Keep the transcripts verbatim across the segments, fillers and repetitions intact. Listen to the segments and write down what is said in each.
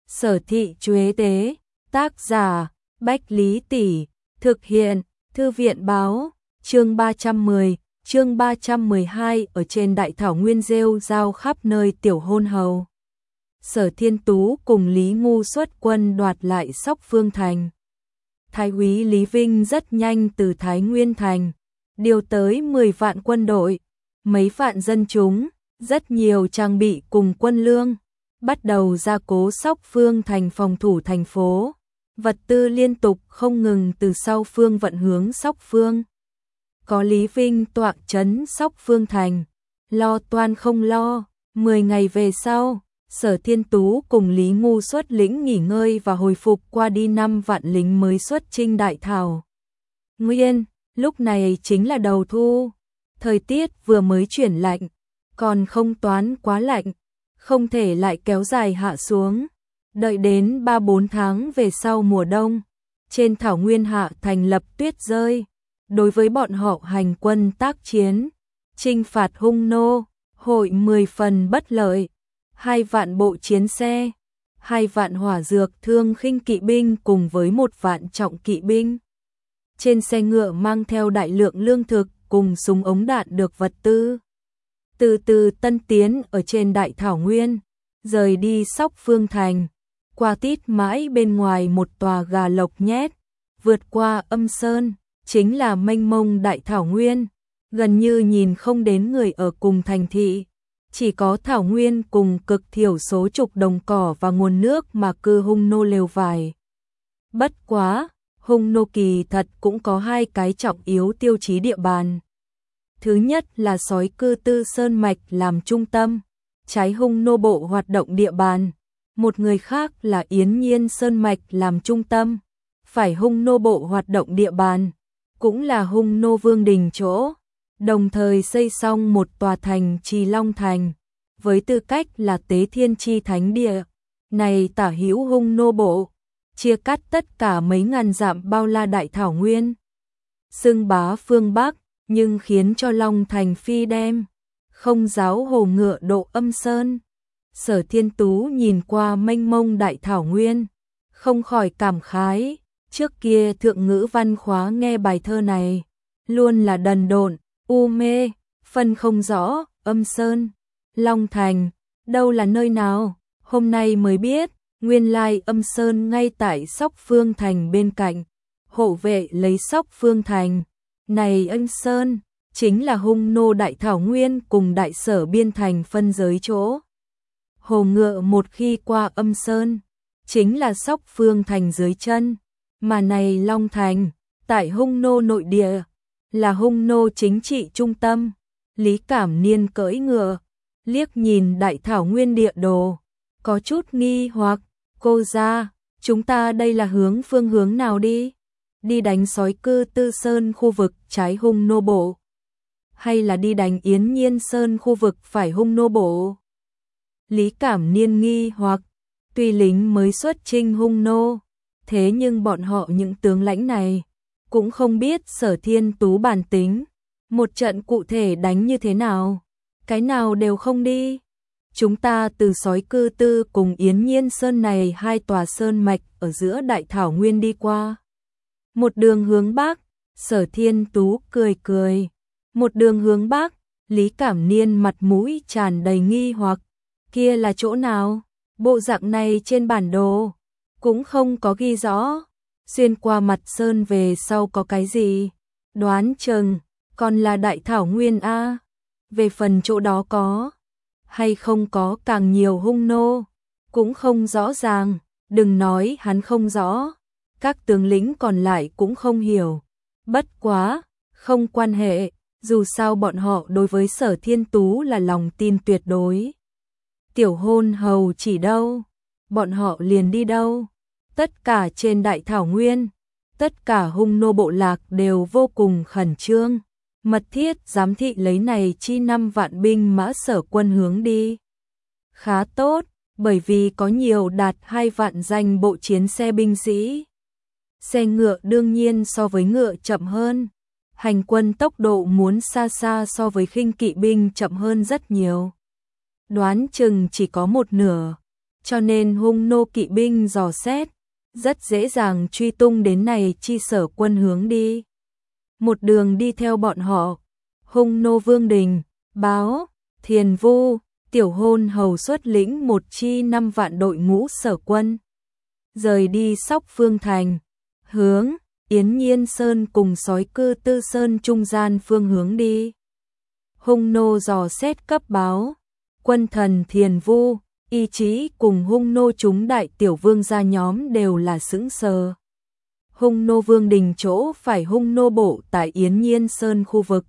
Sở thị Chuế Tế, tác giả, Bách Lý Tỷ, thực hiện, Thư viện báo, chương ba trăm mười, chương ba trăm mười hai ở trên đại thảo nguyên rêu rao khắp nơi tiểu hôn hầu. Sở Thiên Tú cùng Lý Ngu xuất quân đoạt lại Sóc Phương Thành. Thái úy Lý Vinh rất nhanh từ Thái Nguyên Thành, điều tới mười vạn quân đội, mấy vạn dân chúng, rất nhiều trang bị cùng quân lương, bắt đầu gia cố Sóc Phương Thành phòng thủ thành phố. Vật tư liên tục không ngừng từ sau phương vận hướng Sóc Phương. Có Lý Vinh tọa trấn Sóc Phương Thành, lo toan không lo. Mười ngày về sau, Sở Thiên Tú cùng Lý Ngu xuất lĩnh nghỉ ngơi và hồi phục qua đi năm vạn lính mới xuất chinh đại thảo nguyên. Lúc này chính là đầu thu, thời tiết vừa mới chuyển lạnh, còn không toán quá lạnh, không thể lại kéo dài hạ xuống. Đợi đến ba bốn tháng về sau mùa đông, trên thảo nguyên hạ thành lập tuyết rơi. Đối với bọn họ hành quân tác chiến, chinh phạt hung nô, hội mười phần bất lợi. Hai vạn bộ chiến xe, hai vạn hỏa dược thương khinh kỵ binh cùng với một vạn trọng kỵ binh. Trên xe ngựa mang theo đại lượng lương thực cùng súng ống đạn được vật tư. Từ từ tân tiến ở trên đại thảo nguyên, rời đi Sóc Phương Thành, qua tít mãi bên ngoài một tòa gà lộc nhét, vượt qua Âm Sơn, chính là mênh mông đại thảo nguyên, gần như nhìn không đến người ở cùng thành thị. Chỉ có thảo nguyên cùng cực thiểu số chục đồng cỏ và nguồn nước mà cư hung nô lều vải. Bất quá, hung nô kỳ thật cũng có hai cái trọng yếu tiêu chí địa bàn. Thứ nhất là sói cư Tư Sơn Mạch làm trung tâm, trái hung nô bộ hoạt động địa bàn. Một người khác là Yến Nhiên Sơn Mạch làm trung tâm, phải hung nô bộ hoạt động địa bàn, cũng là hung nô vương đình chỗ. Đồng thời xây xong một tòa thành Trì Long Thành, với tư cách là Tế Thiên Chi Thánh Địa. Này tả hữu hung nô bộ, chia cắt tất cả mấy ngàn dặm bao la đại thảo nguyên. Xưng bá phương Bắc, nhưng khiến cho Long Thành phi đem, không giáo hồ ngựa độ Âm Sơn. Sở Thiên Tú nhìn qua mênh mông đại thảo nguyên, không khỏi cảm khái, trước kia thượng ngữ văn khóa nghe bài thơ này, luôn là đần độn, u mê, phân không rõ. Âm Sơn, Long Thành, đâu là nơi nào? Hôm nay mới biết, nguyên lai Âm Sơn ngay tại Sóc Phương Thành bên cạnh, hộ vệ lấy Sóc Phương Thành. Này Âm Sơn, chính là hung nô đại thảo nguyên cùng đại sở biên thành phân giới chỗ. Hồ ngựa một khi qua Âm Sơn, chính là Sóc Phương Thành dưới chân, mà này Long Thành, tại hung nô nội địa, là hung nô chính trị trung tâm. Lý Cảm Niên cưỡi ngựa, liếc nhìn đại thảo nguyên địa đồ, có chút nghi hoặc. Cô ra, chúng ta đây là hướng phương hướng nào đi? Đi đánh sói cư Tư Sơn khu vực trái hung nô bộ, hay là đi đánh Yến Nhiên Sơn khu vực phải hung nô bộ? Lý Cảm Niên nghi hoặc, tuy lính mới xuất chinh hung nô, thế nhưng bọn họ những tướng lãnh này cũng không biết Sở Thiên Tú bản tính, một trận cụ thể đánh như thế nào, cái nào đều không đi. Chúng ta từ sói cư Tư cùng Yến Nhiên Sơn này hai tòa sơn mạch ở giữa đại thảo nguyên đi qua. Một đường hướng Bắc, Sở Thiên Tú cười cười. Một đường hướng Bắc, Lý Cảm Niên mặt mũi tràn đầy nghi hoặc, kia là chỗ nào? Bộ dạng này trên bản đồ cũng không có ghi rõ. Xuyên qua mặt sơn về sau có cái gì? Đoán chừng còn là đại thảo nguyên a. Về phần chỗ đó có hay không có càng nhiều hung nô, cũng không rõ ràng. Đừng nói hắn không rõ, các tướng lĩnh còn lại cũng không hiểu. Bất quá, không quan hệ, dù sao bọn họ đối với Sở Thiên Tú là lòng tin tuyệt đối. Tiểu hôn hầu chỉ đâu, bọn họ liền đi đâu. Tất cả trên đại thảo nguyên, tất cả hung nô bộ lạc đều vô cùng khẩn trương, mật thiết giám thị lấy này chi năm vạn binh mã Sở quân hướng đi. Khá tốt, bởi vì có nhiều đạt hai vạn danh bộ chiến xe binh sĩ. Xe ngựa đương nhiên so với ngựa chậm hơn, hành quân tốc độ muốn xa xa so với khinh kỵ binh chậm hơn rất nhiều. Đoán chừng chỉ có một nửa. cho nên hung nô kỵ binh dò xét, rất dễ dàng truy tung đến này chi Sở Quân hướng đi. Một đường đi theo bọn họ, hung nô Vương Đình, báo, Thiền Vu, Tiểu Hôn Hầu xuất lĩnh một chi năm vạn đội ngũ Sở Quân. Rời đi Sóc Phương Thành, hướng Yến Nhiên Sơn cùng Sói Cư Tư Sơn trung gian phương hướng đi. Hung nô dò xét cấp báo, quân thần Thiền Vu, Y Chí cùng hung nô chúng đại tiểu vương gia nhóm đều là sững sờ. Hung nô Vương Đình chỗ phải hung nô bộ tại Yến Nhiên Sơn khu vực.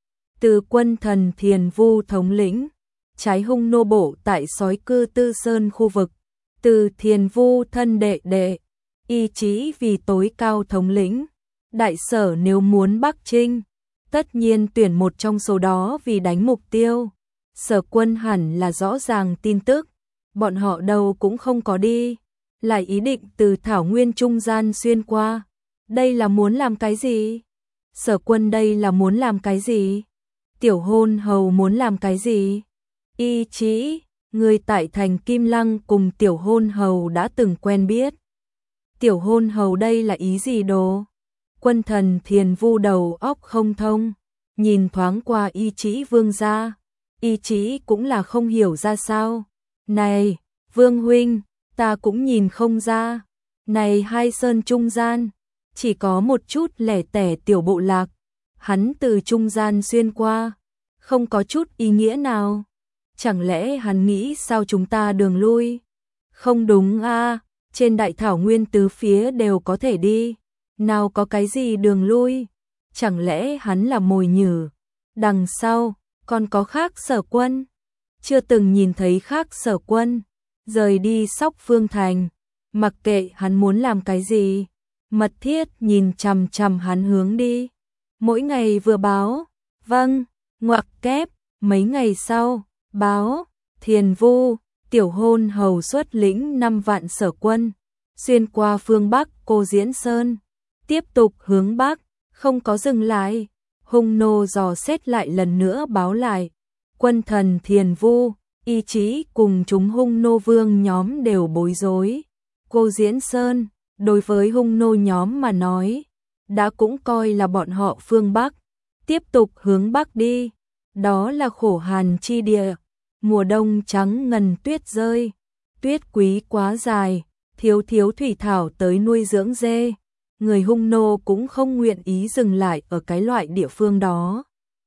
Từ quân thần Thiền Vu thống lĩnh, trái hung nô bộ tại Sói Cư Tư Sơn khu vực. Từ Thiền Vu thân đệ đệ, Y Chí vì tối cao thống lĩnh. Đại sở nếu muốn Bắc Trinh, tất nhiên tuyển một trong số đó vì đánh mục tiêu. Sở Quân hẳn là rõ ràng tin tức, bọn họ đâu cũng không có đi, lại ý định từ thảo nguyên trung gian xuyên qua. Đây là muốn làm cái gì? Sở Quân đây là muốn làm cái gì? Tiểu Hôn Hầu muốn làm cái gì? Y Chí, người tại thành Kim Lăng cùng Tiểu Hôn Hầu đã từng quen biết. Tiểu Hôn Hầu đây là ý gì đồ? Quân thần Thiền Vu đầu óc không thông, nhìn thoáng qua Y Chí vương gia, Y Chí cũng là không hiểu ra sao. Này, Vương huynh, ta cũng nhìn không ra. Này hai sơn trung gian, chỉ có một chút lẻ tẻ tiểu bộ lạc, hắn từ trung gian xuyên qua, không có chút ý nghĩa nào. Chẳng lẽ hắn nghĩ sao chúng ta đường lui? Không đúng a, trên đại thảo nguyên tứ phía đều có thể đi, nào có cái gì đường lui? Chẳng lẽ hắn là mồi nhử? Đằng sau còn có khác Sở Quân? Chưa từng nhìn thấy khác Sở Quân. Rời đi Sóc Phương Thành, mặc kệ hắn muốn làm cái gì, mật thiết nhìn chằm chằm hắn hướng đi. Mỗi ngày vừa báo, vâng, ngoặc kép, mấy ngày sau, báo, Thiền Vu, Tiểu Hôn Hầu xuất lĩnh năm vạn Sở Quân, xuyên qua phương Bắc Cô Diễn Sơn, tiếp tục hướng Bắc, không có dừng lại. Hung nô dò xét lại lần nữa báo lại, quân thần Thiền Vu, Y Chí cùng chúng hung nô vương nhóm đều bối rối. Cô Diễn Sơn, đối với hung nô nhóm mà nói, đã cũng coi là bọn họ phương Bắc, tiếp tục hướng Bắc đi. Đó là khổ hàn chi địa, mùa đông trắng ngần tuyết rơi, tuyết quý quá dài, thiếu thiếu thủy thảo tới nuôi dưỡng dê. Người hung nô cũng không nguyện ý dừng lại ở cái loại địa phương đó.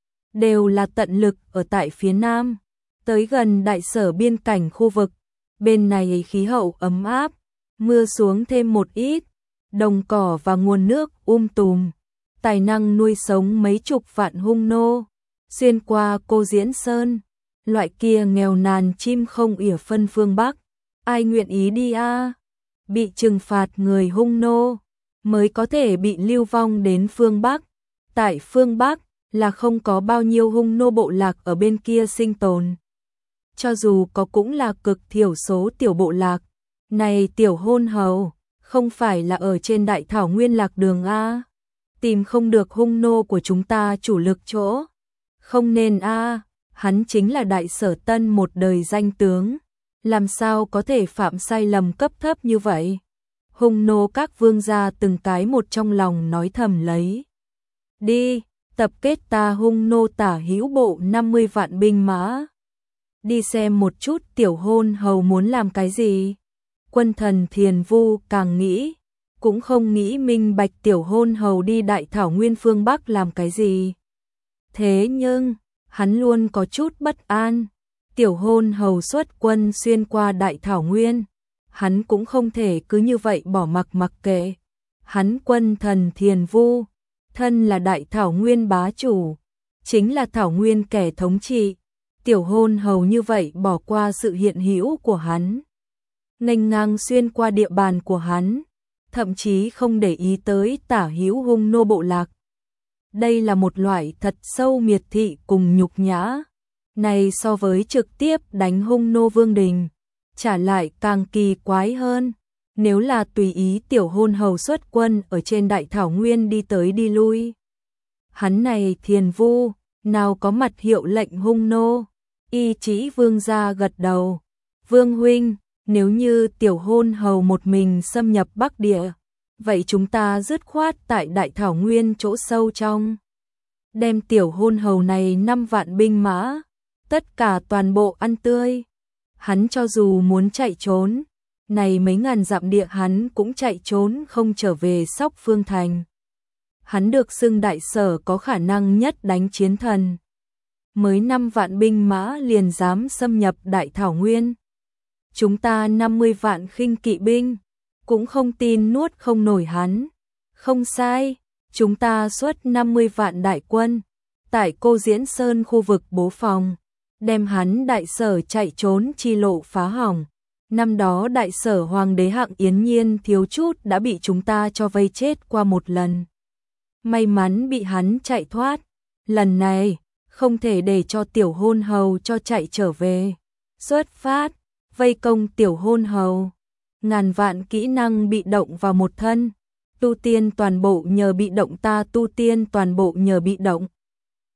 Đều là tận lực ở tại phía nam, tới gần đại sở biên cảnh khu vực. Bên này khí hậu ấm áp, mưa xuống thêm một ít, đồng cỏ và nguồn nước um tùm, tài năng nuôi sống mấy chục vạn hung nô. Xuyên qua Cô Diễn Sơn, loại kia nghèo nàn chim không ỉa phân phương Bắc, ai nguyện ý đi a? Bị trừng phạt người hung nô mới có thể bị lưu vong đến phương Bắc. Tại phương Bắc là không có bao nhiêu hung nô bộ lạc ở bên kia sinh tồn. Cho dù có cũng là cực thiểu số tiểu bộ lạc. Này Tiểu Hôn Hầu, không phải là ở trên đại thảo nguyên lạc đường a? Tìm không được hung nô của chúng ta chủ lực chỗ. Không nên a, hắn chính là đại sở tân một đời danh tướng, làm sao có thể phạm sai lầm cấp thấp như vậy? Hung nô các vương gia từng cái một trong lòng nói thầm lấy. Đi, tập kết ta hung nô tả hữu bộ năm mươi vạn binh mã. Đi xem một chút Tiểu Hôn Hầu muốn làm cái gì. Quân thần Thiền Vu càng nghĩ, cũng không nghĩ minh bạch Tiểu Hôn Hầu đi đại thảo nguyên phương Bắc làm cái gì. Thế nhưng, hắn luôn có chút bất an. Tiểu Hôn Hầu xuất quân xuyên qua đại thảo nguyên, hắn cũng không thể cứ như vậy bỏ mặc mặc kệ. Hắn quân thần Thiền Vu, thân là đại thảo nguyên bá chủ, chính là thảo nguyên kẻ thống trị. Tiểu Hôn Hầu như vậy bỏ qua sự hiện hữu của hắn, nghênh ngang xuyên qua địa bàn của hắn, thậm chí không để ý tới tả hữu hung nô bộ lạc. Đây là một loại thật sâu miệt thị cùng nhục nhã. Này so với trực tiếp đánh hung nô Vương Đình, trả lại càng kỳ quái hơn. Nếu là tùy ý Tiểu Hôn Hầu xuất quân ở trên đại thảo nguyên đi tới đi lui, hắn này Thiền Vu, nào có mặt hiệu lệnh hung nô? Y Chí vương gia gật đầu. Vương huynh, Nếu như tiểu hôn hầu một mình xâm nhập Bắc Địa, vậy chúng ta dứt khoát tại Đại Thảo Nguyên chỗ sâu trong. Đem tiểu hôn hầu này năm vạn binh mã, tất cả toàn bộ ăn tươi. Hắn cho dù muốn chạy trốn, này mấy ngàn dặm địa hắn cũng chạy trốn không trở về Sóc Phương Thành. Hắn được xưng đại sở có khả năng nhất đánh chiến thần. Mới năm vạn binh mã liền dám xâm nhập Đại Thảo Nguyên. Chúng ta năm mươi vạn khinh kỵ binh, cũng không tin nuốt không nổi hắn. Không sai, chúng ta xuất năm mươi vạn đại quân, tại Cô Diễn Sơn khu vực bố phòng, đem hắn đại sở chạy trốn chi lộ phá hỏng. Năm đó đại sở hoàng đế Hạng Yến Nhiên thiếu chút đã bị chúng ta cho vây chết qua một lần. May mắn bị hắn chạy thoát, lần này không thể để cho tiểu hôn hầu cho chạy trở về. Xuất phát, vây công tiểu hôn hầu, ngàn vạn kỹ năng bị động vào một thân, tu tiên toàn bộ nhờ bị động ta tu tiên toàn bộ nhờ bị động.